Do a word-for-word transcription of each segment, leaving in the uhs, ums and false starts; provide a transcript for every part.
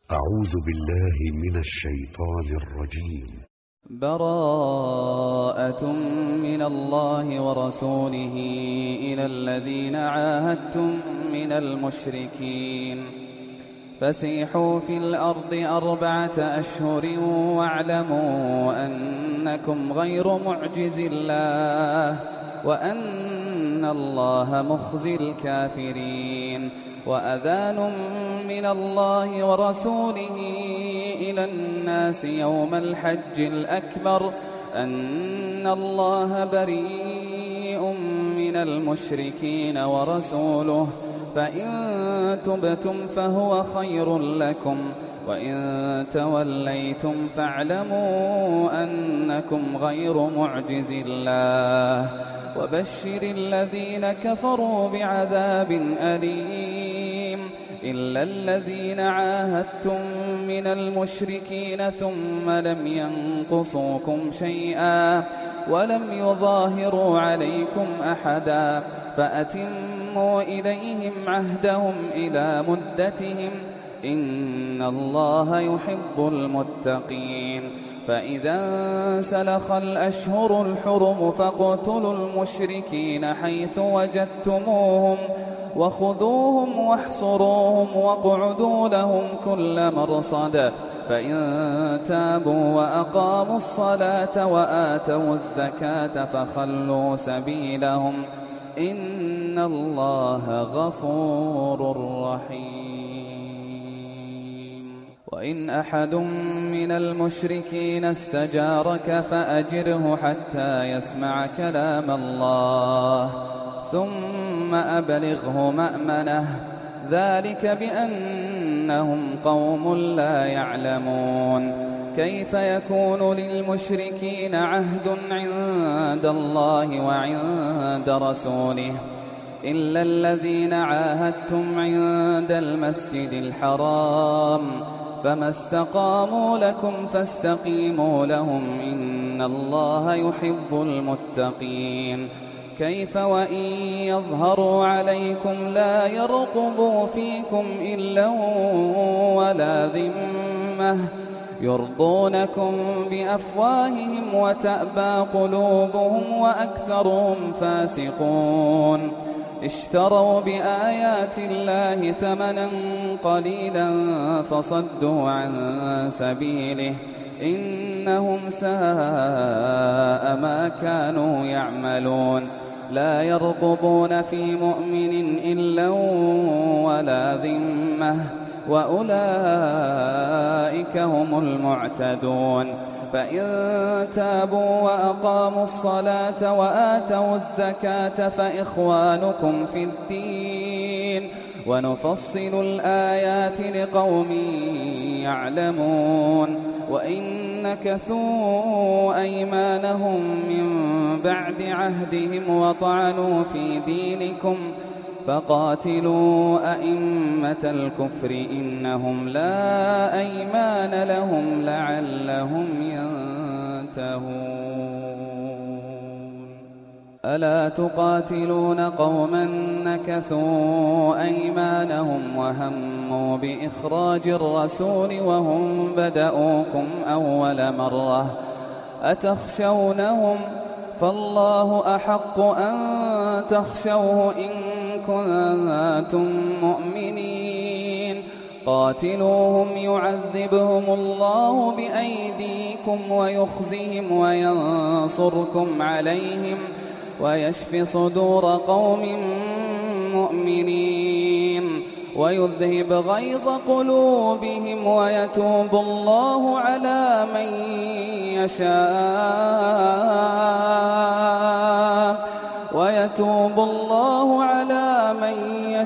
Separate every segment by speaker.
Speaker 1: أعوذ بالله من الشيطان الرجيم.
Speaker 2: براءة من الله ورسوله إلى الذين عاهدتم من المشركين فسيحوا في الأرض أربعة أشهر واعلموا أنكم غير معجز الله وأن الله مخزي الكافرين. وأذان من الله ورسوله إلى الناس يوم الحج الأكبر أن الله بريء من المشركين ورسوله فإن تبتم فهو خير لكم وإن توليتم فاعلموا أنكم غير معجز الله وبشر الذين كفروا بعذاب أليم إلا الذين عاهدتم من المشركين ثم لم ينقصوكم شيئا ولم يظاهروا عليكم أحدا فأتموا إليهم عهدهم إلى مدتهم إن الله يحب المتقين. فإذا انسلخ الأشهر الحرم فاقتلوا المشركين حيث وجدتموهم وخذوهم واحصروهم واقعدوا لهم كل مرصد فإن تابوا وأقاموا الصلاة وآتوا الزكاة فخلوا سبيلهم إن الله غفور رحيم. وإن أحد من المشركين استجارك فأجره حتى يسمع كلام الله ثم أبلغه مأمنه ذلك بأنهم قوم لا يعلمون. كيف يكون للمشركين عهد عند الله وعند رسوله إلا الذين عاهدتم عند المسجد الحرام فما استقاموا لكم فاستقيموا لهم إن الله يحب المتقين. كيف وإن يظهروا عليكم لا يرقبوا فيكم إلا ولا ذمة يرضونكم بأفواههم وتأبى قلوبهم وأكثرهم فاسقون. اشتروا بآيات الله ثمنا قليلا فصدوا عن سبيله إنهم ساء ما كانوا يعملون. لا يرقبون في مؤمن إلا ولا ذمة وأولئك هم المعتدون. فإن تابوا وأقاموا الصلاة وآتوا الزكاة فإخوانكم في الدين ونفصل الآيات لقوم يعلمون. وإن نكثوا أيمانهم من بعد عهدهم وطعنوا في دينكم فقاتلوا أئمة الكفر إنهم لا أيمان لهم لعلهم ينتهون. ألا تقاتلون قوما نكثوا أيمانهم وهموا بإخراج الرسول وهم بدأوكم أول مرة أتخشونهم فالله أحق أن تخشوه إن كنتم مؤمنين. قاتلوهم يعذبهم الله بأيديكم ويخزهم وينصركم عليهم ويشف صدور قوم مؤمنين ويذهب غيظ قلوبهم ويتوب الله على من يشاء ويتوب الله على من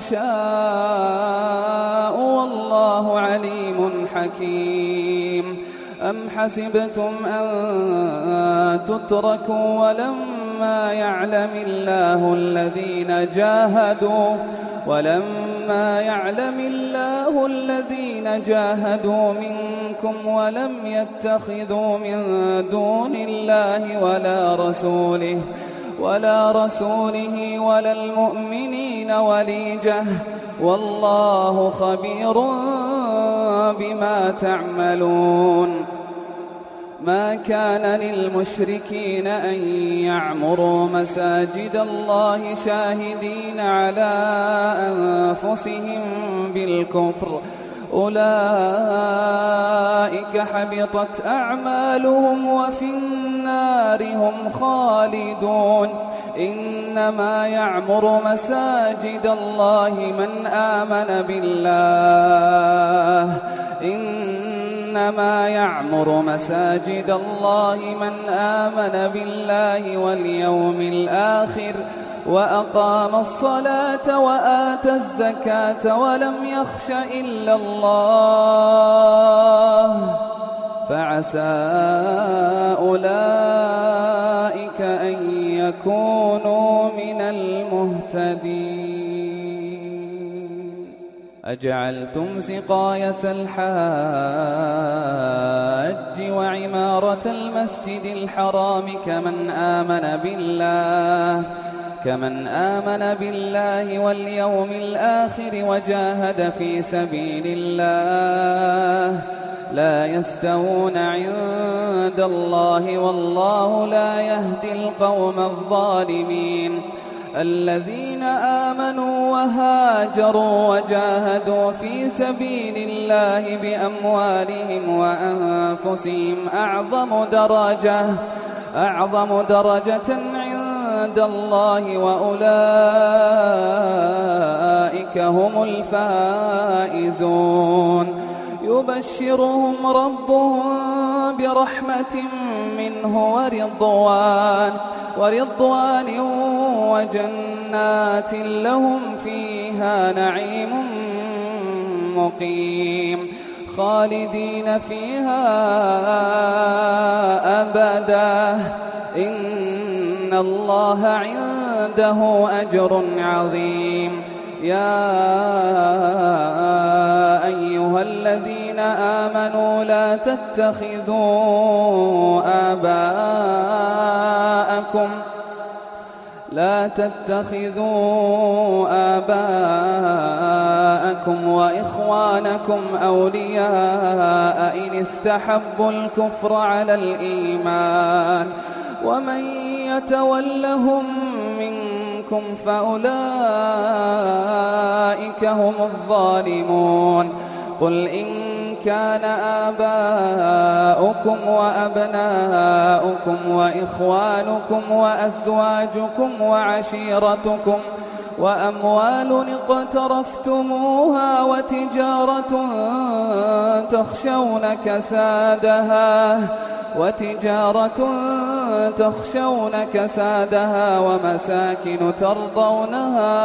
Speaker 2: يشاء والله عليم حكيم. أم حسبتم أن تتركوا ولما يعلم الله الذين جاهدوا ولما يعلم الله الذين جاهدوا منكم ولم يتخذوا من دون الله ولا رسوله ولا رسوله ولا المؤمنين وليجة والله خبير بما تعملون. ما كان للمشركين أن يعمروا مساجد الله شاهدين على أنفسهم بالكفر، أولئك حبطت أعمالهم وفي النار هم خالدون. إنما يعمر مساجد الله من آمن بالله إنما يعمر مساجد الله من آمن بالله واليوم الآخر وأقام الصلاة وآتى الزكاة ولم يخش إلا الله، فعسى أولئك أن يكونوا من المهتدين. أجعلتم سقاية الحاج وعمارة المسجد الحرام كمن آمن بالله كمن آمن بالله واليوم الآخر وجاهد في سبيل الله لا يستوون عند الله والله لا يهدي القوم الظالمين. الذين آمنوا وهاجروا وجاهدوا في سبيل الله بأموالهم وأنفسهم أعظم درجة أعظم درجة عند الله وأولئك هم الفائزون. يبشرهم ربهم برحمة منه ورضوان ورضوان وجنات لهم فيها نعيم مقيم خالدين فيها أبدا إن الله عنده أجر عظيم. يا أيها الذين آمنوا لا تتخذوا آباءكم لا تتخذوا آباءكم وإخوانكم أولياء إن استحبوا الكفر على الإيمان ومن يتولهم منكم فأولئك هم الظالمون. قل إن كان آباؤكم وأبناؤكم وإخوانكم وأزواجكم وعشيرتكم وأموال اقترفتموها وتجارة تخشون كسادها وتجارة تخشون كسادها ومساكن ترضونها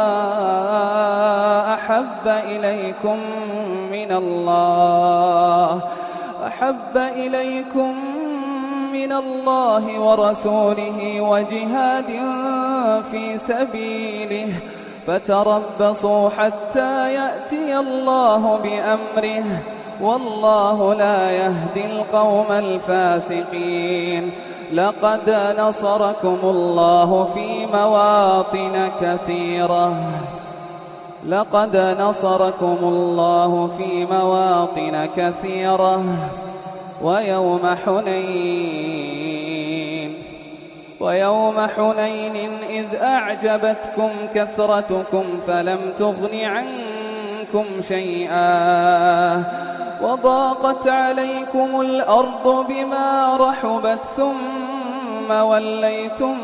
Speaker 2: أحب إليكم من الله أحب إليكم من الله ورسوله وجهاد في سبيله فتربصوا حتى يأتي الله بأمره والله لا يهدي القوم الفاسقين. لقد نصركم الله في مواطن كثيرة لقد نصركم الله في مواطن كثيرة ويوم حنين ويوم حنين إذ أعجبتكم كثرتكم فلم تغن عنكم شيئا وضاقت عليكم الأرض بما رحبت ثم وليتم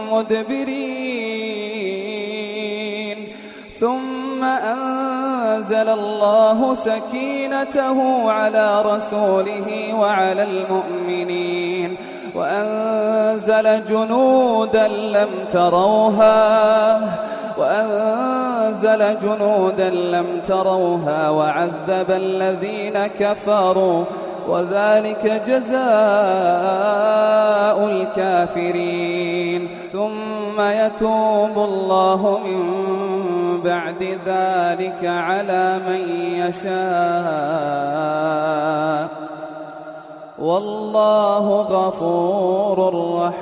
Speaker 2: مدبرين ثم أنزل الله سكينته على رسوله وعلى المؤمنين وأنزل جنودا لم تروها وأنزل جنودا لم تروها وعذب الذين كفروا وذلك جزاء الكافرين. ثم يتوب الله من بعد ذلك على من يشاء والله غفور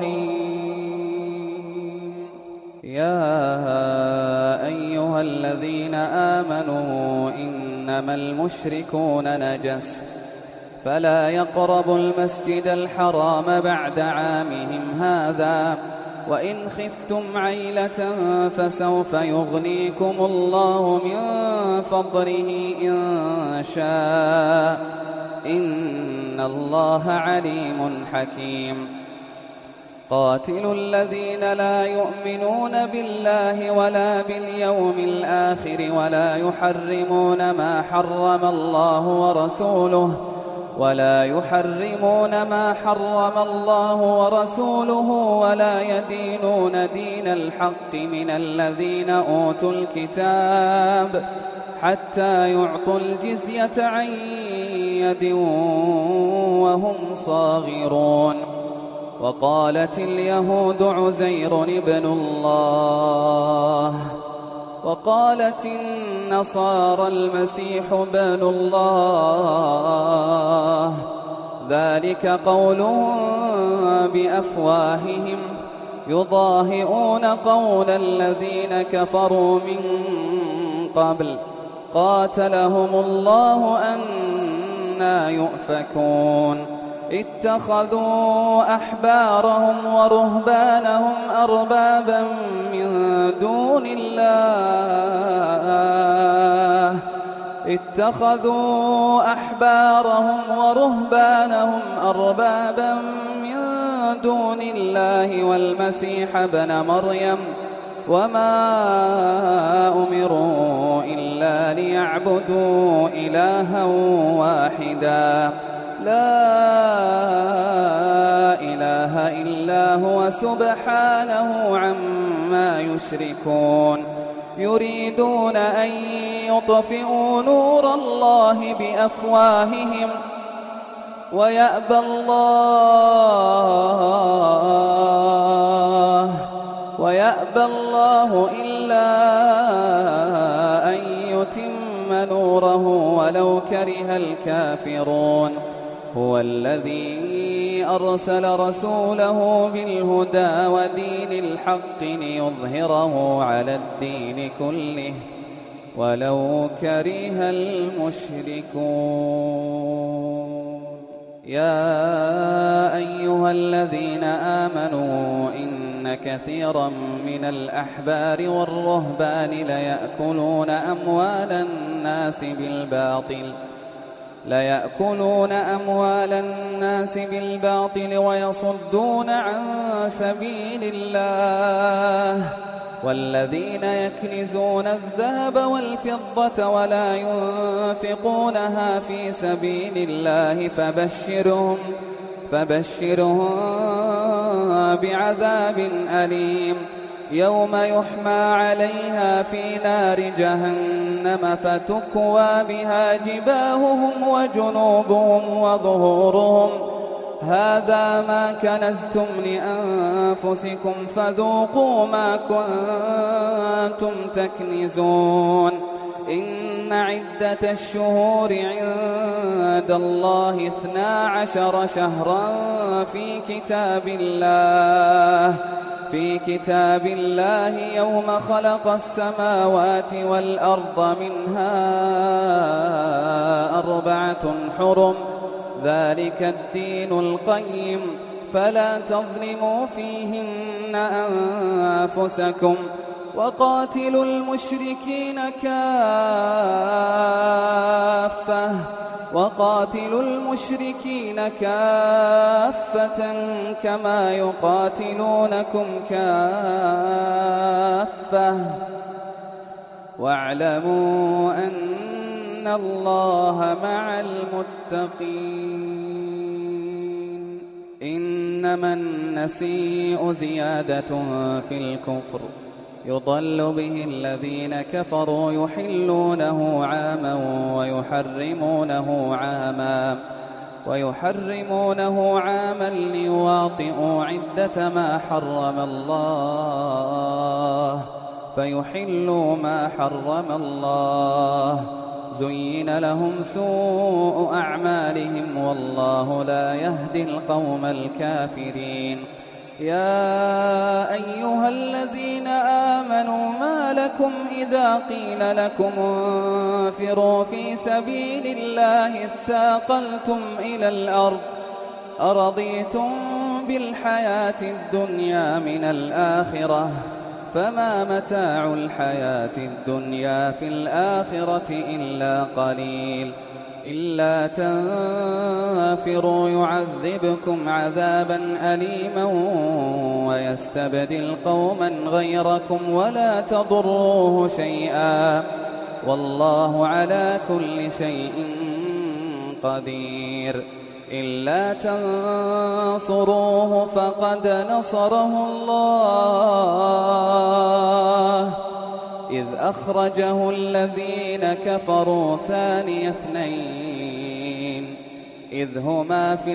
Speaker 2: رحيم. يا أيها الذين آمنوا إنما إنما المشركون نجس فلا يقربوا المسجد الحرام بعد عامهم هذا وإن خفتم عيلة فسوف يغنيكم الله من فضله إن شاء إن الله عليم حكيم. قاتلوا الذين لا يؤمنون بالله ولا باليوم الآخر ولا يحرمون ما حرم الله ورسوله ولا يحرمون ما حرم الله ورسوله ولا يدينون دين الحق من الذين أوتوا الكتاب حتى يعطوا الجزية عن يد وهم صاغرون. وقالت اليهود عزير ابن الله وقالت النصارى المسيح ابن الله ذلك قولهم بأفواههم يضاهئون قول الذين كفروا من قبل قاتلهم الله أنى يؤفكون. اتخذوا أحبارهم ورهبانهم أربابا من دون الله اتخذوا أحبارهم ورهبانهم أربابا من دون الله والمسيح ابن مريم وما أمروا إلا ليعبدوا إلها واحدا لا إله إلا هو سبحانه عما يشركون. يريدون أن يطفئوا نور الله بأفواههم ويأبى الله ويأبى الله إلا أن يتم نوره ولو كره الكافرون. هو الذي أرسل رسوله بالهدى ودين الحق ليظهره على الدين كله ولو كره المشركون. يا أيها الذين آمنوا إن كثيرا من الأحبار والرهبان ليأكلون أموال الناس بالباطل ليأكلون أموال الناس بالباطل ويصدون عن سبيل الله والذين يكنزون الذهب والفضة ولا ينفقونها في سبيل الله فبشرهم فبشرهم بعذاب أليم يوم يحمى عليها في نار جهنم فتكوى بها جباههم وجنوبهم وظهورهم هذا ما كنزتم لأنفسكم فذوقوا ما كنتم تكنزون. إن عدة الشهور عند الله اثنا عشر شهرا في كتاب الله في كتاب الله يوم خلق السماوات والأرض منها أربعة حرم ذلك الدين القيم فلا تظلموا فيهن أنفسكم وقاتلوا المشركين كافة وقاتلوا المشركين كافة كما يقاتلونكم كافة واعلموا أن الله مع المتقين. إنما النسيء زيادة في الكفر يضل به الذين كفروا يحلونه عاما ويحرمونه عاما ويحرمونه عاما ليواطئوا عدة ما حرم الله فيحلوا ما حرم الله زين لهم سوء أعمالهم والله لا يهدي القوم الكافرين. يا أيها الذين آمنوا ما لكم إذا قيل لكم انفروا في سبيل الله اثاقلتم إلى الأرض أرضيتم بالحياة الدنيا من الآخرة فما متاع الحياة الدنيا في الآخرة إلا قليل إلا تنفروا يعذبكم عذابا أليما ويستبدل قوما غيركم ولا تضروه شيئا والله على كل شيء قدير إلا تنصروه فقد نصره الله إذ أخرجه الذين كفروا ثاني اثنين إذ هما في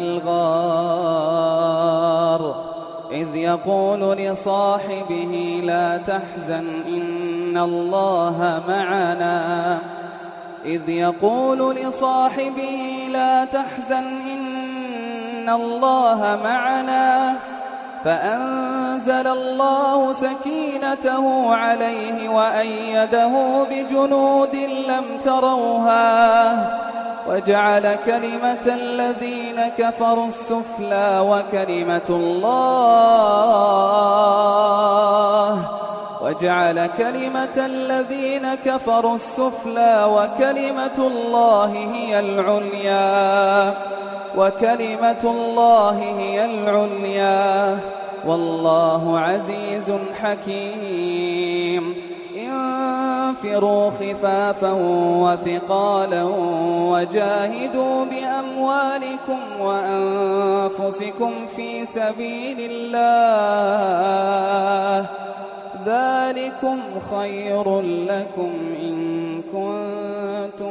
Speaker 2: الغار إذ يقول لصاحبه لا تحزن إن الله معنا إذ يقول لصاحبه لا تحزن إن الله معنا فأنزل الله سكينته عليه وأيده بجنود لم تروها وجعل كلمة الذين كفروا السفلى وكلمة الله وجعل كلمة الذين كفروا السفلى وكلمة الله هي العليا وكلمة الله هي العليا والله عزيز حكيم انفروا خفافا وثقالا وجاهدوا بأموالكم وأنفسكم في سبيل الله ذلكم خير لكم إن كنتم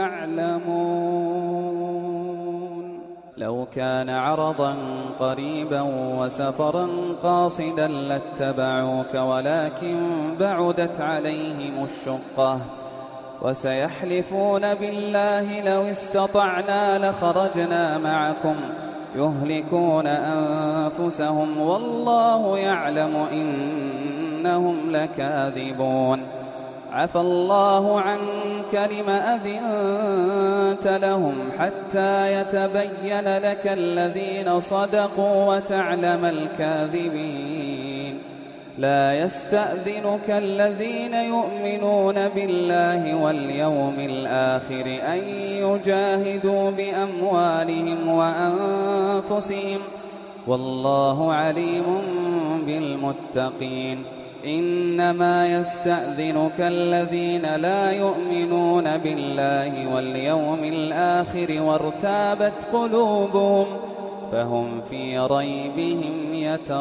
Speaker 2: تعلمون لو كان عرضا قريبا وسفرا قاصدا لاتبعوك ولكن بعدت عليهم الشقة وسيحلفون بالله لو استطعنا لخرجنا معكم يهلكون أنفسهم والله يعلم إنهم لكاذبون عفى الله عنك لم أذنت لهم حتى يتبين لك الذين صدقوا وتعلم الكاذبين لا يستأذنك الذين يؤمنون بالله واليوم الآخر أن يجاهدوا بأموالهم وأنفسهم والله عليم بالمتقين إنما يستأذنك الذين لا يؤمنون بالله واليوم الآخر وارتابت قلوبهم فهم في ريبهم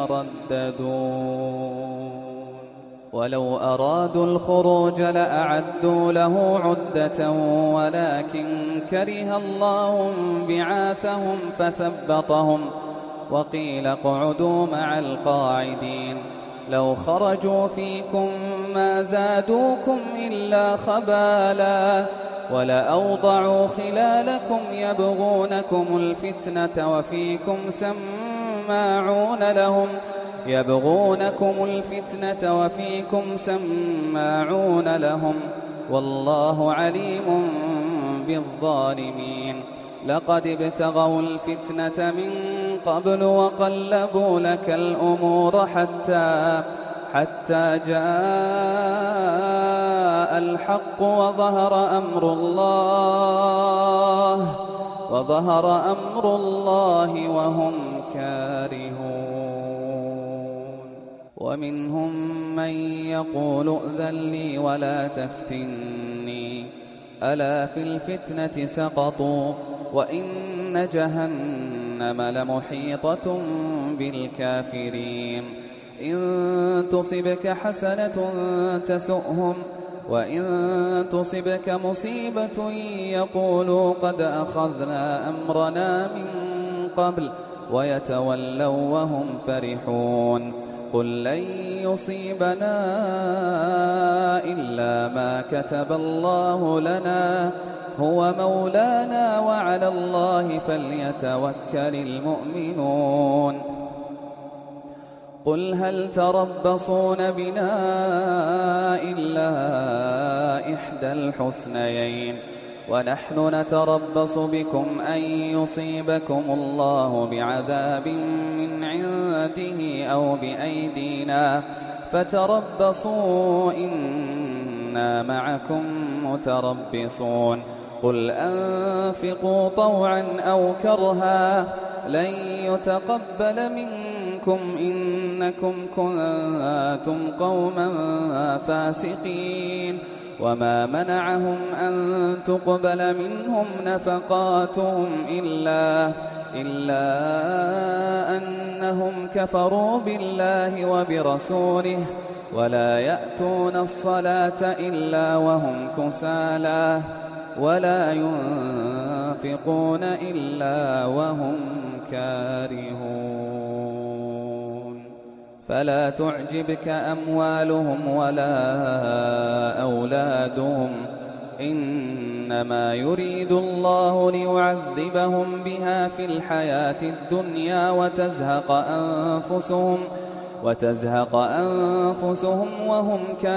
Speaker 2: يترددون ولو أرادوا الخروج لأعدوا له عدة ولكن كره الله بعاثهم فثبطهم وقيل اقعدوا مع القاعدين لو خرجوا فيكم ما زادوكم إلا خبالا ولأوضعوا خلالكم يبغونكم الفتنة وفيكم سماعون لهم يبغونكم الفتنة وفيكم سماعون لهم والله عليم بالظالمين لقد ابتغوا الفتنة من قبل وقلبوا لك الأمور حتى حتى جاء الحق وظهر أمر الله وظهر أمر الله وهم كارهون ومنهم من يقول ائذن لي ولا تفتني ألا في الفتنة سقطوا وإن جهنم لمحيطة بالكافرين إن تصبك حسنة تسؤهم وإن تصبك مصيبة يقولوا قد أخذنا أمرنا من قبل ويتولوا وهم فرحون قل لن يصيبنا إلا ما كتب الله لنا هو مولانا وعلى الله فليتوكل المؤمنون قل هل تربصون بنا إلا إحدى الحسنيين ونحن نتربص بكم أن يصيبكم الله بعذاب من عنده أو بأيدينا فتربصوا إنا معكم متربصون قل أنفقوا طوعا أو كرها لن يتقبل منكم إنكم كنتم قوما فاسقين وما منعهم أن تقبل منهم نفقاتهم إلا, إلا أنهم كفروا بالله وبرسوله ولا يأتون الصلاة إلا وهم كسالى ولا ينفقون إلا وهم كارهون فلا تعجبك أموالهم ولا أولادهم إنما يريد الله ليعذبهم بها في الحياة الدنيا وتزهق أنفسهم وتزهق أنفسهم وهم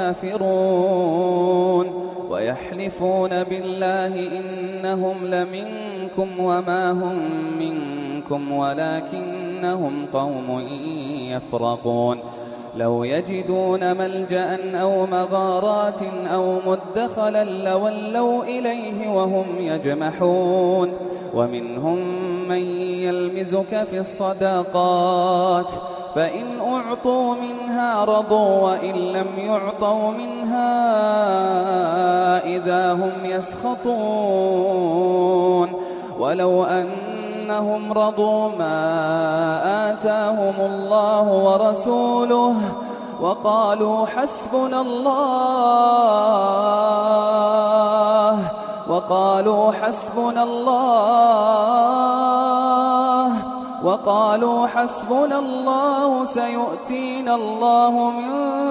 Speaker 2: كافرون ويحلفون بالله إنهم لمنكم وما هم منكم ولكنهم قوم يفرقون لو يجدون ملجأ أو مغارات أو مدخلا لولوا إليه وهم يجمحون ومنهم من يلمزك في الصداقات فإن أعطوا منها رضوا وإن لم يعطوا منها إذا هم يسخطون ولو أنهم رضوا ما آتاهم الله ورسوله وقالوا حسبنا الله وقالوا حسبنا الله وقالوا حسبنا الله سيؤتينا الله من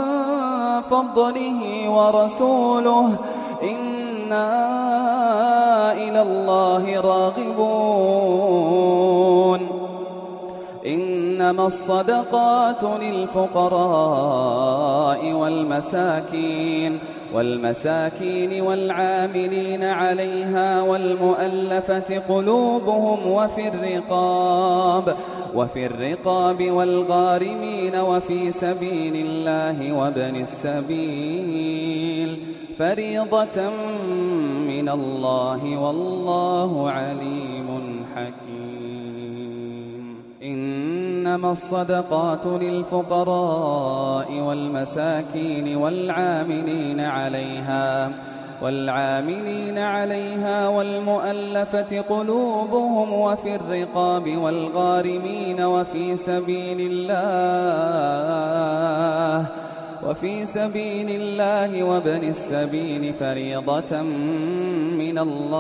Speaker 2: فضله ورسوله إنا إلى الله راغبون إنما الصدقات للفقراء والمساكين والمساكين والعاملين عليها والمؤلفة قلوبهم وفي الرقاب وفي الرقاب والغارمين وفي سبيل الله وابن السبيل فريضة من الله والله عليم حكيم إنما الصدقات للفقراء والمساكين والعاملين عليها والعاملين عليها والمؤلفة قلوبهم وفي الرقاب والغارمين وفي سبيل الله وفي سبيل الله وابن السبيل فريضة من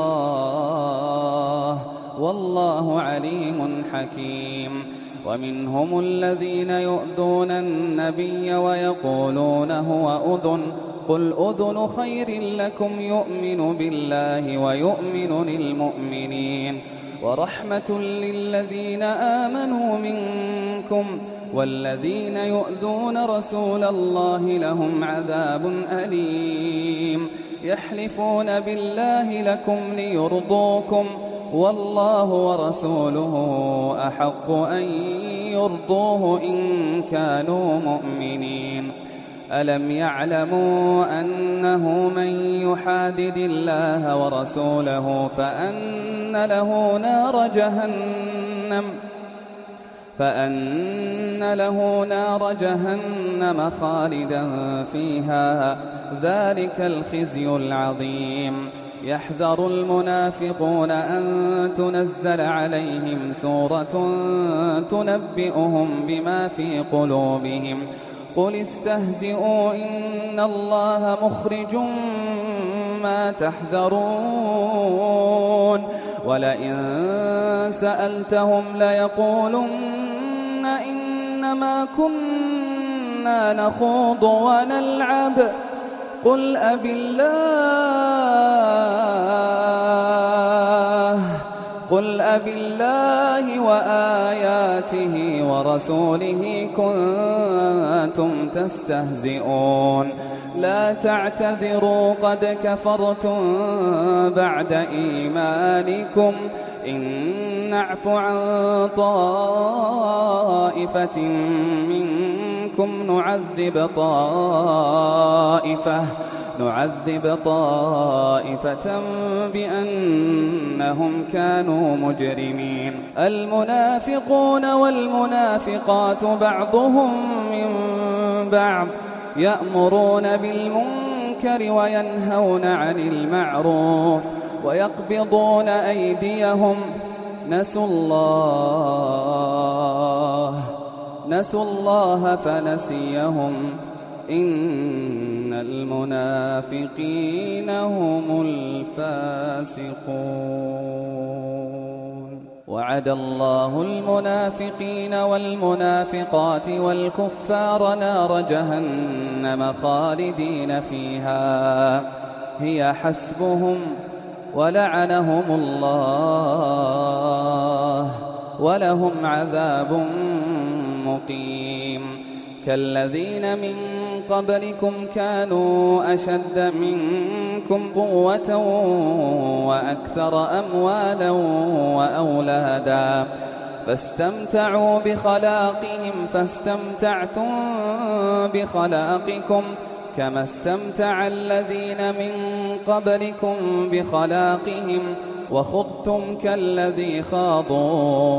Speaker 2: الله والله عليم حكيم ومنهم الذين يؤذون النبي ويقولون هو أذن قل أذن خير لكم يؤمن بالله ويؤمن للمؤمنين ورحمة للذين آمنوا منكم والذين يؤذون رسول الله لهم عذاب أليم يحلفون بالله لكم ليرضوكم والله ورسوله أحق أن يرضوه إن كانوا مؤمنين ألم يعلموا أنه من يحادد الله ورسوله فأن له نار جهنم فأن له نار جهنم خالدا فيها ذلك الخزي العظيم يحذر المنافقون أن تنزل عليهم سورة تنبئهم بما في قلوبهم قل استهزئوا إن الله مخرج ما تحذرون ولئن سألتهم ليقولن إنما كنا نخوض ونلعب قل أبي الله قل أبالله وآياته ورسوله كنتم تستهزئون لا تعتذروا قد كفرتم بعد إيمانكم إن نعف عن طائفة منكم نعذب طائفة نعذب طائفة بأنهم كانوا مجرمين المنافقون والمنافقات بعضهم من بعض يأمرون بالمنكر وينهون عن المعروف ويقبضون أيديهم نسوا الله نسوا الله فنسيهم إن المنافقين هم الفاسقون وعد الله المنافقين والمنافقات والكفار نار جهنم خالدين فيها هي حسبهم ولعنهم الله ولهم عذاب مقيم كالذين من قبلكم كانوا أشد منكم قوة وأكثر أموالا وأولادا فاستمتعوا بخلاقهم فاستمتعتم بخلاقكم كما استمتع الذين من قبلكم بخلاقهم وخضتم كالذي خاضوا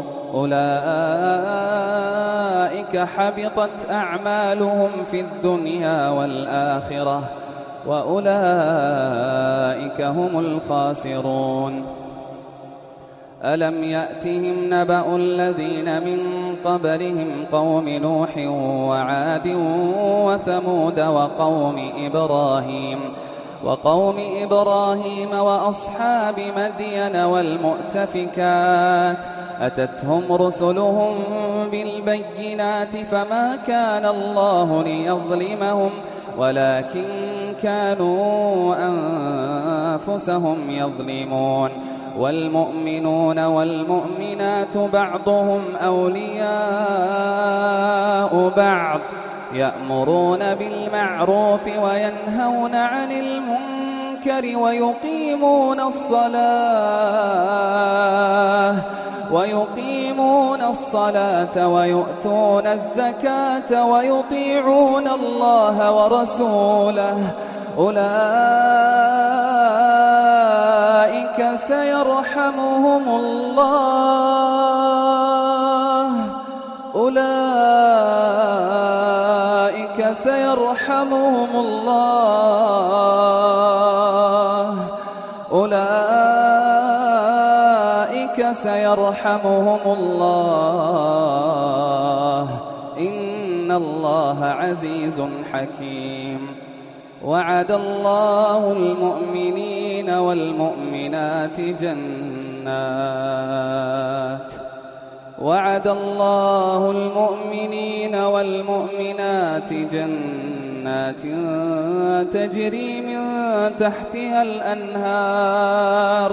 Speaker 2: أولئك حبطت أعمالهم في الدنيا والآخرة وأولئك هم الخاسرون ألم يأتهم نبأ الذين من قبلهم قوم نوح وعاد وثمود وقوم إبراهيم وقوم إبراهيم وأصحاب مدين والمؤتفكات أتتهم رسلهم بالبينات فما كان الله ليظلمهم ولكن كانوا أنفسهم يظلمون والمؤمنون والمؤمنات بعضهم أولياء بعض يأمرون بالمعروف وينهون عن المنكر ويقيمون الصلاة ويقيمون الصلاة ويؤتون الزكاة ويطيعون الله ورسوله أولئك سيرحمهم الله أولئك سيرحمهم الله أولئك سيرحمهم الله إن الله عزيز حكيم وعد الله المؤمنين والمؤمنات جنات وعد الله المؤمنين والمؤمنات جنات تجري من تحتها الأنهار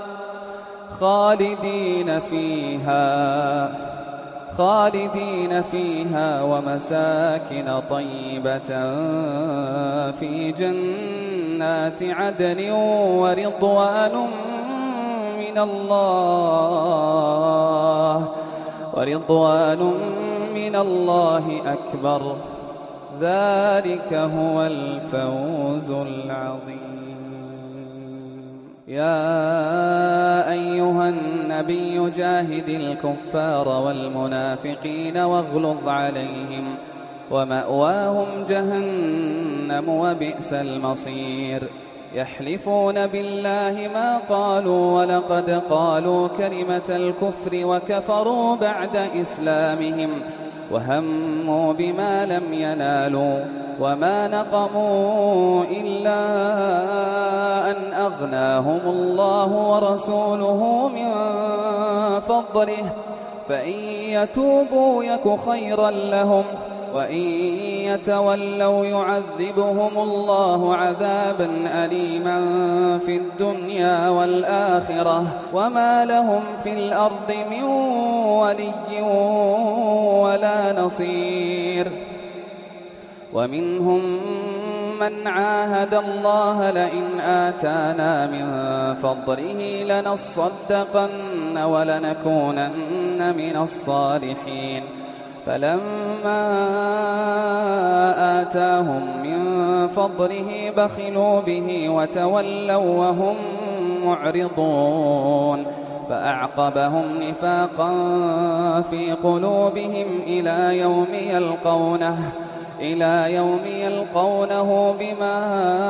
Speaker 2: خالدين فيها خالدين فيها ومساكن طيبة في جنات عدن ورضوان من الله ورضوان من الله أكبر ذلك هو الفوز العظيم يا أيها النبي جاهد الكفار والمنافقين واغلظ عليهم ومأواهم جهنم وبئس المصير يحلفون بالله ما قالوا ولقد قالوا كلمة الكفر وكفروا بعد إسلامهم وهموا بما لم ينالوا وما نقموا إلا أن أغناهم الله ورسوله من فضله فإن يتوبوا يك خيرا لهم وإن يتولوا يعذبهم الله عذابا أليما في الدنيا والآخرة وما لهم في الأرض من ولي ولا نصير. ومنهم من عاهد الله لئن آتانا من فضله لنصدقن ولنكونن من الصالحين فلما آتاهم من فضله بخلوا به وتولوا وهم معرضون فأعقبهم نفاقا في قلوبهم إلى يوم يلقونه إلى يوم يلقونه بما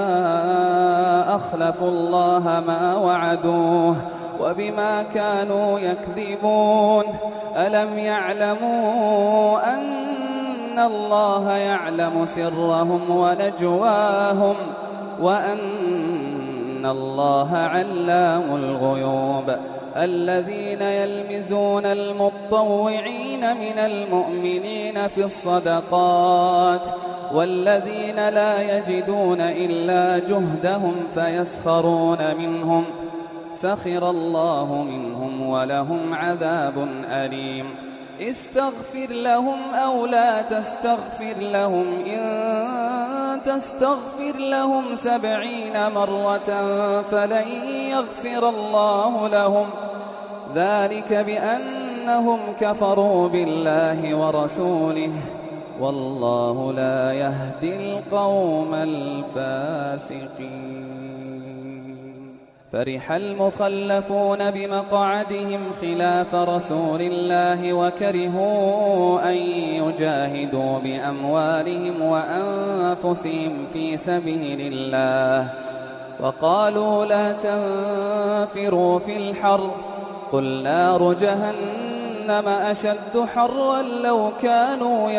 Speaker 2: أخلفوا الله ما وعدوه وبما كانوا يكذبون. ألم يعلموا أن الله يعلم سرهم ونجواهم وأن الله علام الغيوب. الذين يلمزون المطوعين من المؤمنين في الصدقات والذين لا يجدون إلا جهدهم فيسخرون منهم سخر الله منهم ولهم عذاب أليم. استغفر لهم أو لا تستغفر لهم إن تستغفر لهم سبعين مرة فلن يغفر الله لهم ذلك بأنهم كفروا بالله ورسوله والله لا يهدي القوم الفاسقين. فرح المخلفون بمقعدهم خلاف رسول الله وكرهوا أن يجاهدوا بأموالهم وأنفسهم في سبيل الله وقالوا لا تنفروا في الحر قل نار جهنم أشد حرا لو كانوا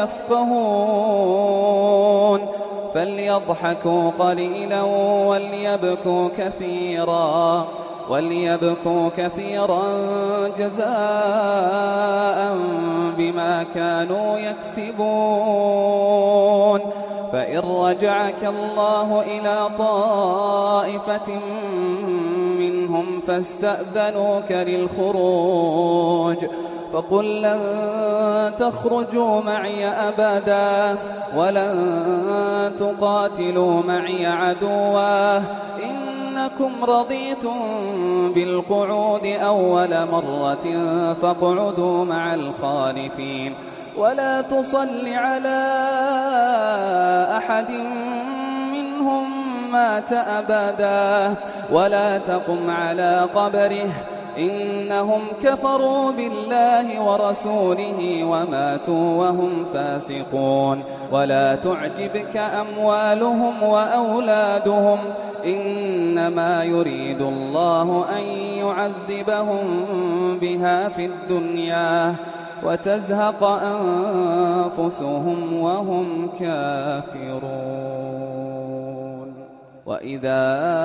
Speaker 2: يفقهون فليضحكوا قليلا وليبكوا كثيرا وليبكوا كثيرا جزاء بما كانوا يكسبون. فإن رجعك الله إلى طائفة منهم فاستأذنوك للخروج فقل لن تخرجوا معي أبدا ولن تقاتلوا معي عدوا إنكم رضيتم بالقعود أول مرة فاقعدوا مع الخالفين ولا تصل على أحد منهم مات أبدا ولا تقم على قبره إنهم كفروا بالله ورسوله وماتوا وهم فاسقون. ولا تعجبك أموالهم وأولادهم إنما يريد الله أن يعذبهم بها في الدنيا وتزهق أنفسهم وهم كافرون. وإذا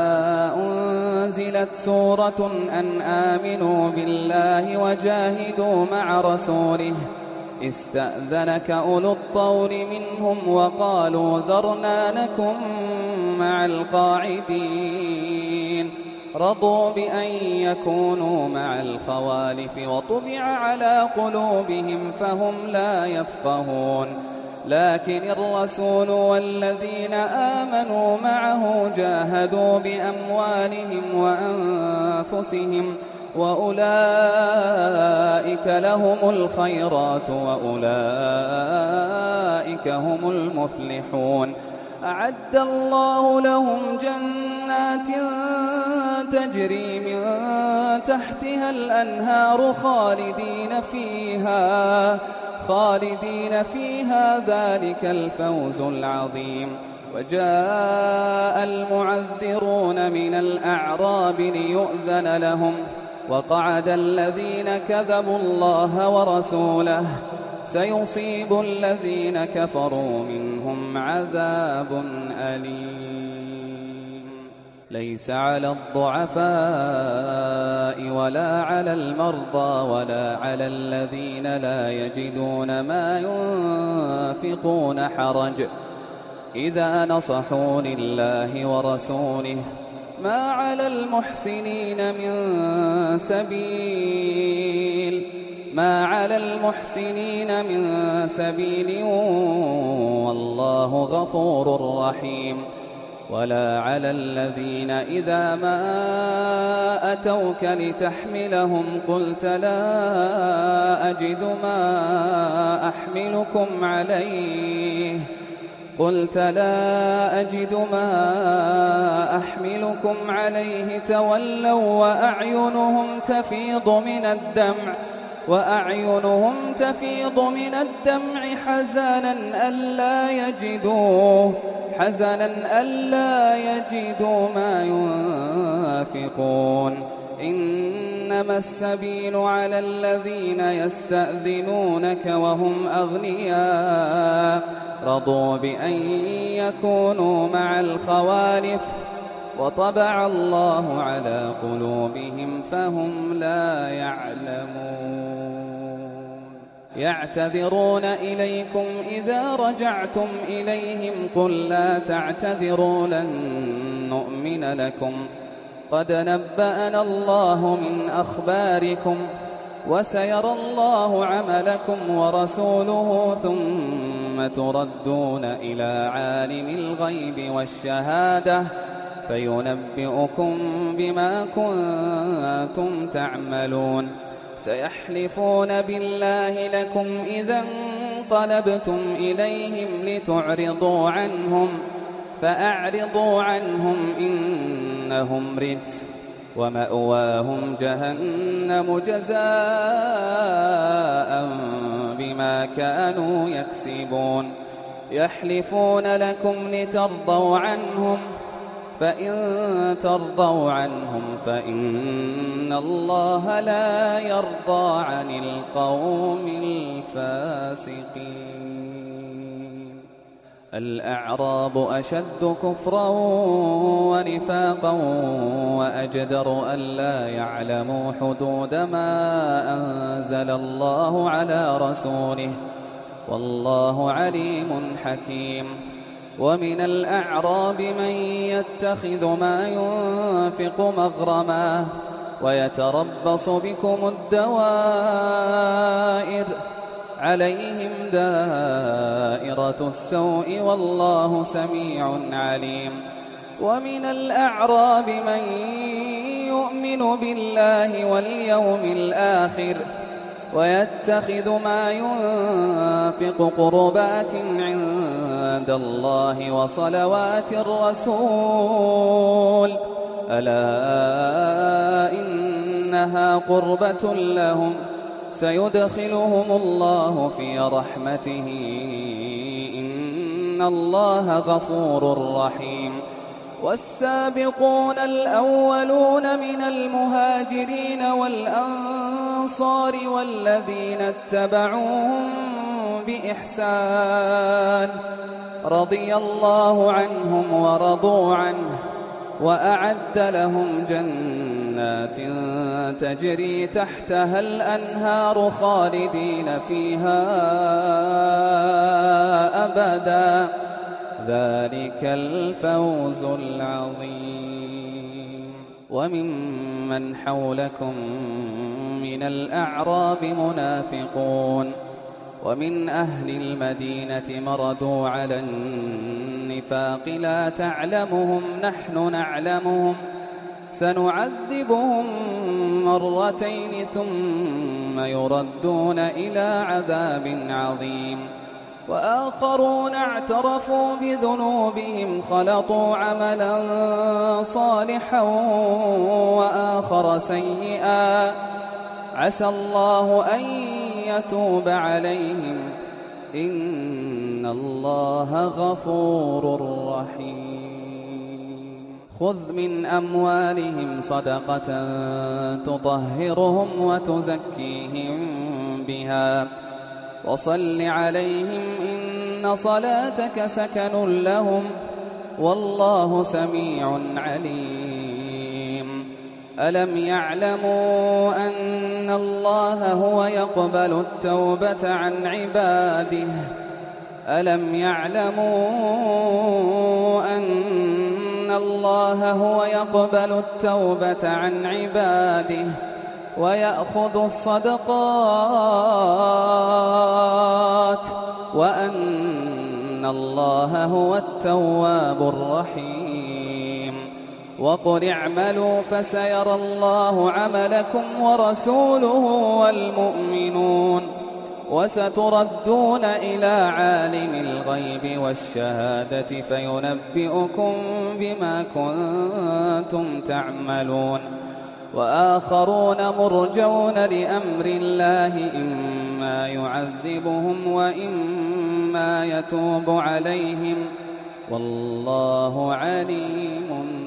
Speaker 2: أنزلت سورة أن آمنوا بالله وجاهدوا مع رسوله استأذنك أولو الطول منهم وقالوا ذرنا نكن مع القاعدين رضوا بأن يكونوا مع الخوالف وطبع على قلوبهم فهم لا يفقهون. لكن الرسول والذين آمنوا معه جاهدوا بأموالهم وأنفسهم وأولئك لهم الخيرات وأولئك هم المفلحون. أعد الله لهم جنات تجري من تحتها الأنهار خالدين فيها خالدين فيها ذلك الفوز العظيم. وجاء المعذرون من الأعراب ليؤذن لهم وقعد الذين كذبوا الله ورسوله سيصيب الذين كفروا منهم عذاب أليم. ليس على الضعفاء ولا على المرضى ولا على الذين لا يجدون ما ينفقون حرج إذا نصحوا لله ورسوله ما على المحسنين من سبيل ما على المحسنين من سبيل والله غفور رحيم. ولا على الذين إذا ما أتوك لتحملهم قلت لا أجد ما أحملكم عليه قلت لا أجد ما أحملكم عليه تولوا وأعينهم تفيض من الدمع وأعينهم تفيض من الدمع حزنا ألا يجدوه حزنا ألا يجدوا ما ينفقون. إنما السبيل على الذين يستأذنونك وهم أغنياء رضوا بأن يكونوا مع الخوالف وطبع الله على قلوبهم فهم لا يعلمون. يعتذرون إليكم إذا رجعتم إليهم قل لا تعتذروا لن نؤمن لكم قد نبأنا الله من أخباركم وسيرى الله عملكم ورسوله ثم تردون إلى عالم الغيب والشهادة فينبئكم بما كنتم تعملون. سيحلفون بالله لكم إذا انقلبتم إليهم لتعرضوا عنهم فأعرضوا عنهم إنهم رجس ومأواهم جهنم جزاء بما كانوا يكسبون. يحلفون لكم لترضوا عنهم فإن ترضوا عنهم فإن الله لا يرضى عن القوم الفاسقين. الأعراب أشد كفرا ونفاقا وأجدر ألا يعلموا حدود ما أنزل الله على رسوله والله عليم حكيم. ومن الأعراب من يتخذ ما ينفق مغرما ويتربص بكم الدوائر عليهم دائرة السوء والله سميع عليم. ومن الأعراب من يؤمن بالله واليوم الآخر ويتخذ ما ينفق قربات عند الله وصلوات الرسول ألا إنها قربة لهم سيدخلهم الله في رحمته إن الله غفور رحيم. والسابقون الأولون من المهاجرين والأنصار والذين اتبعوهم بإحسان رضي الله عنهم ورضوا عنه وأعد لهم جنات تجري تحتها الأنهار خالدين فيها أبدا ذلك الفوز العظيم. وممن حولكم من الأعراب منافقون ومن أهل المدينة مردوا على النفاق لا تعلمهم نحن نعلمهم سنعذبهم مرتين ثم يردون إلى عذاب عظيم. وآخرون اعترفوا بذنوبهم خلطوا عملا صالحا وآخر سيئا عسى الله أن يتوب عليهم إن الله غفور رحيم. خذ من أموالهم صدقة تطهرهم وتزكيهم بها وصل عليهم إن صلاتك سكن لهم والله سميع عليم. ألم يعلموا أن الله هو يقبل التوبة عن عباده ألم يعلموا أن الله هو يقبل التوبة عن عباده ويأخذ الصدقات وأن الله هو التواب الرحيم. وقل اعملوا فسيرى الله عملكم ورسوله والمؤمنون وستردون إلى عالم الغيب والشهادة فينبئكم بما كنتم تعملون. وآخرون مرجون لأمر الله إما يعذبهم وإما يتوب عليهم والله عليم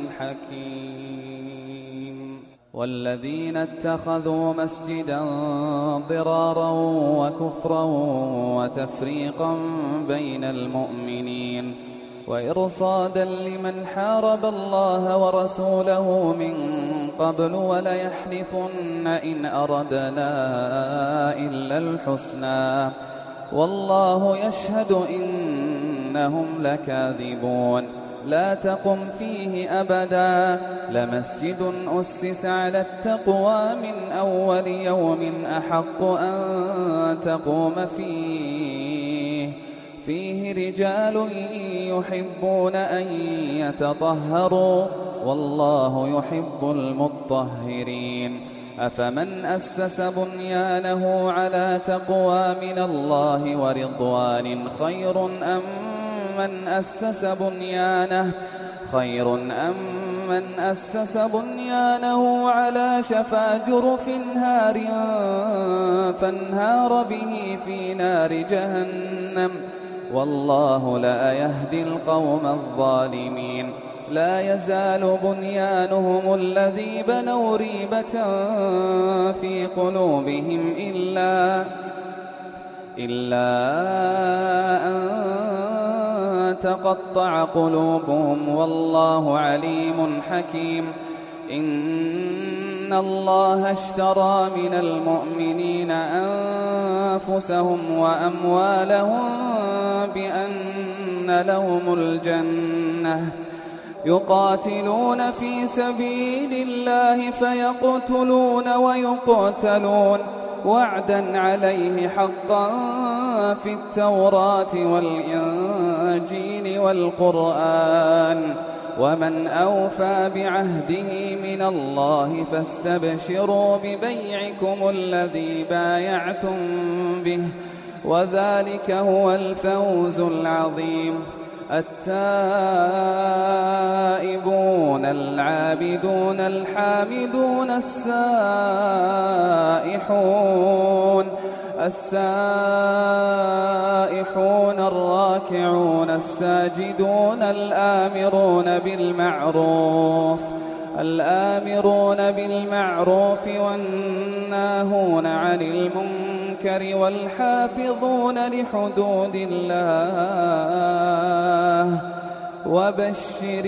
Speaker 2: حكيم. والذين اتخذوا مسجدا ضرارا وكفرا وتفريقا بين المؤمنين وإرصادا لمن حارب الله ورسوله من قبل وليحلفن إن أردنا إلا الحسنى والله يشهد إنهم لكاذبون. لا تقم فيه أبدا لمسجد أسس على التقوى من أول يوم أحق أن تقوم فيه فيه رجال يحبون أن يتطهروا والله يحب المطهرين. أفمن أسس بنيانه على تقوى من الله ورضوان خير أم من أسس بنيانه خير أم من أسس بنيانه على شفا جرف نهار فانهار به في نار جهنم والله لا يهدي القوم الظالمين. لا يزال بنيانهم الذي بنوا ريبة في قلوبهم إلا إلا أن تقطع قلوبهم والله عليم حكيم. إن الله اشترى من المؤمنين أنفسهم وأموالهم بأن لهم الجنة يقاتلون في سبيل الله فيقتلون ويقتلون وعدا عليه حقا في التوراة والإنجيل والقرآن ومن أوفى بعهده من الله فاستبشروا ببيعكم الذي بايعتم به وذلك هو الفوز العظيم. التائبون العابدون الحامدون السائحون السائحون الراكعون الساجدون الآمرون بالمعروف الآمرون بالمعروف والناهون عن المنكر والحافظون لحدود الله وبشر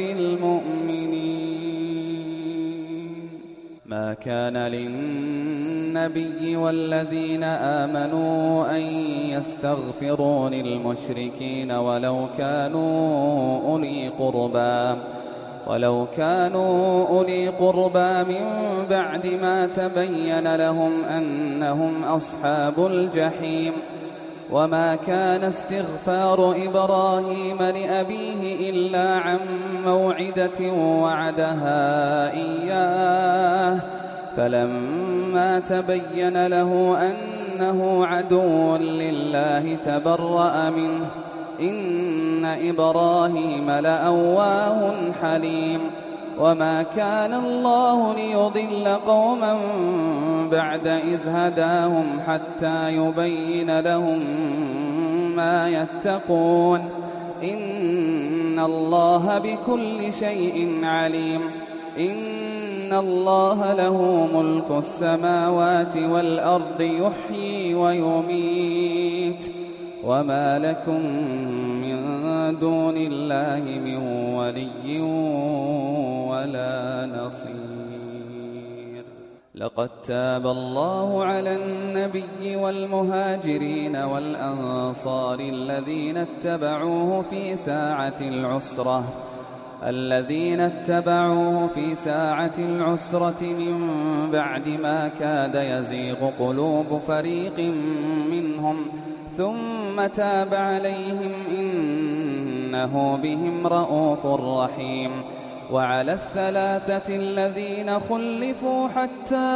Speaker 2: المؤمنين. ما كان للنبي والذين آمنوا أن يستغفروا للمشركين ولو كانوا أولي قربى ولو كانوا أولي قربى من بعد ما تبين لهم أنهم أصحاب الجحيم. وما كان استغفار إبراهيم لأبيه إلا عن موعدة وعدها إياه فلما تبين له أنه عدو لله تبرأ منه إن إبراهيم لأواه حليم. وما كان الله ليضل قوما بعد إذ هداهم حتى يبين لهم ما يتقون إن الله بكل شيء عليم. إن الله له ملك السماوات والأرض يحيي ويميت وما لكم من دون الله من ولي ولا نصير. لقد تاب الله على النبي والمهاجرين والأنصار الذين اتبعوه في ساعة العسرة الذين اتبعوه في ساعة العسرة من بعد ما كاد يزيغ قلوب فريق منهم ثم تاب عليهم إنه بهم رءوف رحيم. وعلى الثلاثة الذين خلفوا حتى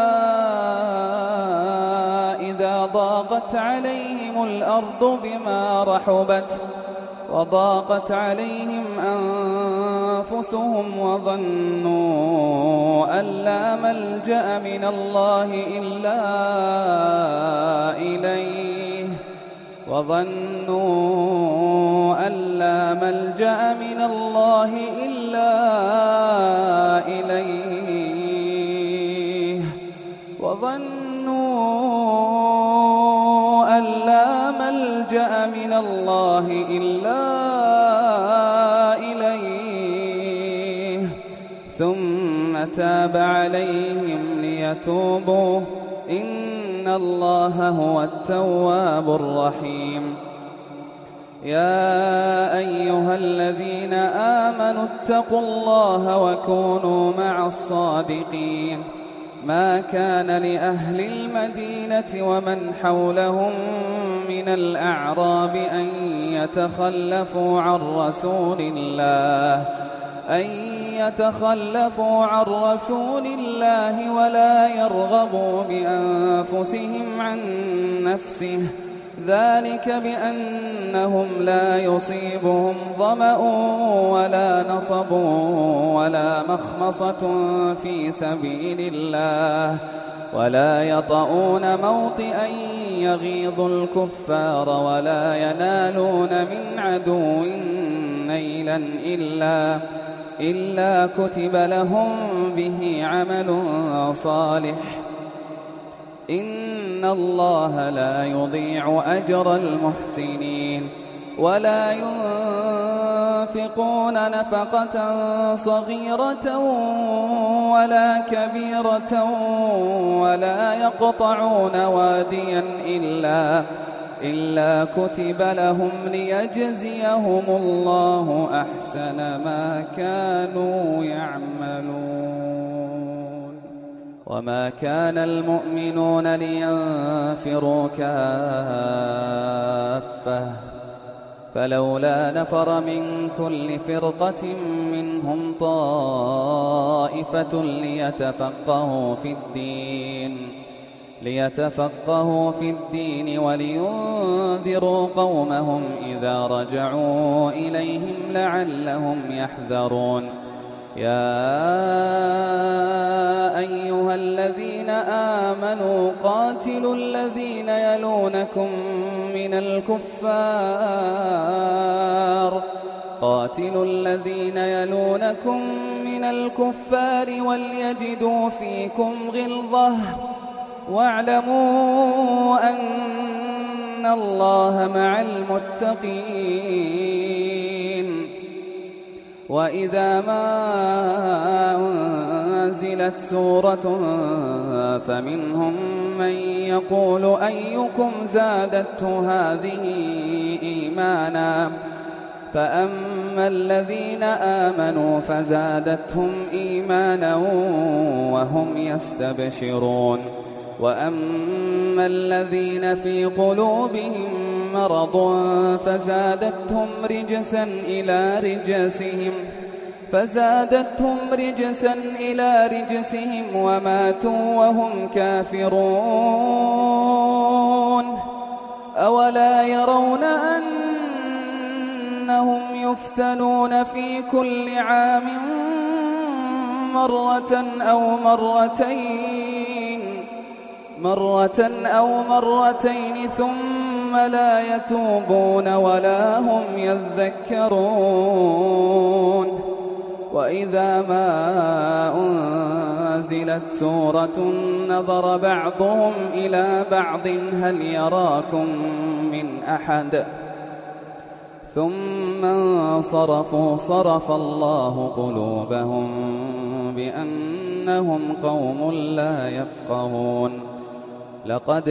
Speaker 2: إذا ضاقت عليهم الأرض بما رحبت وضاقت عليهم أنفسهم وظنوا أن لا ملجأ من الله إلا إليه وظنوا أن لا ملجأ من الله إلا إليه وظنوا أن لا ملجأ من الله إلا إليه ثم تاب عليهم ليتوبوا إن الله هو التواب الرحيم. يا أيها الذين آمنوا اتقوا الله وكونوا مع الصادقين. ما كان لأهل المدينة ومن حولهم من الأعراب أن يتخلفوا عن رسول الله أن يتخلفوا عن رسول الله ولا يرغبوا بأنفسهم عن نفسه ذلك بأنهم لا يصيبهم ظمأ ولا نصب ولا مخمصة في سبيل الله ولا يطؤون موطئا يغيظ الكفار ولا ينالون من عدو نيلا إلا إلا كتب لهم به عمل صالح إن الله لا يضيع أجر المحسنين. ولا ينفقون نفقة صغيرة ولا كبيرة ولا يقطعون واديا إلا إلا كتب لهم ليجزيهم الله أحسن ما كانوا يعملون. وما كان المؤمنون لينفروا كافة فلولا نفر من كل فرقة منهم طائفة ليتفقهوا في الدين ليتفقهوا في الدين ولينذروا قومهم إذا رجعوا إليهم لعلهم يحذرون. يا أيها الذين آمنوا قاتلوا الذين يلونكم من الكفار قاتلوا الذين يلونكم من الكفار وليجدوا فيكم غلظة واعلموا أن الله مع المتقين. وإذا ما أنزلت سورة فمنهم من يقول أيكم زادته هذه إيمانا فأما الذين آمنوا فزادتهم إيمانا وهم يستبشرون وأما الذين في قلوبهم مرض فزادتهم رجسا إلى رجسهم فزادتهم رجسا إلى رجسهم وماتوا وهم كافرون. أولا يرون أنهم يفتنون في كل عام مرة أو مرتين مرة أو مرتين ثم لا يتوبون ولا هم يذكرون. وإذا ما نزلت سورة نظر بعضهم إلى بعض هل يراكم من أحد ثم انصرفوا صرف الله قلوبهم بأنهم قوم لا يفقهون لقد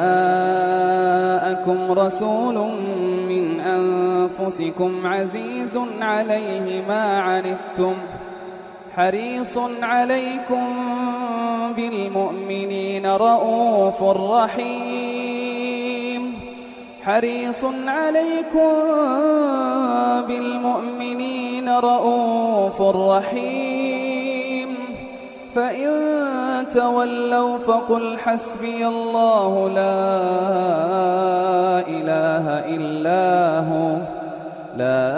Speaker 2: جاءكم رسول من أنفسكم عزيز عليه ما عنتم حريص عليكم بالمؤمنين رؤوف رحيم حريص عليكم بالمؤمنين رؤوف رحيم فإن تولوا فقل حسبي الله لا إله إلا هو لا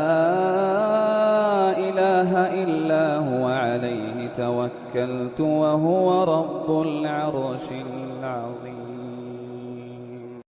Speaker 2: إله إلا هو عليه توكلت وهو رب العرش العظيم.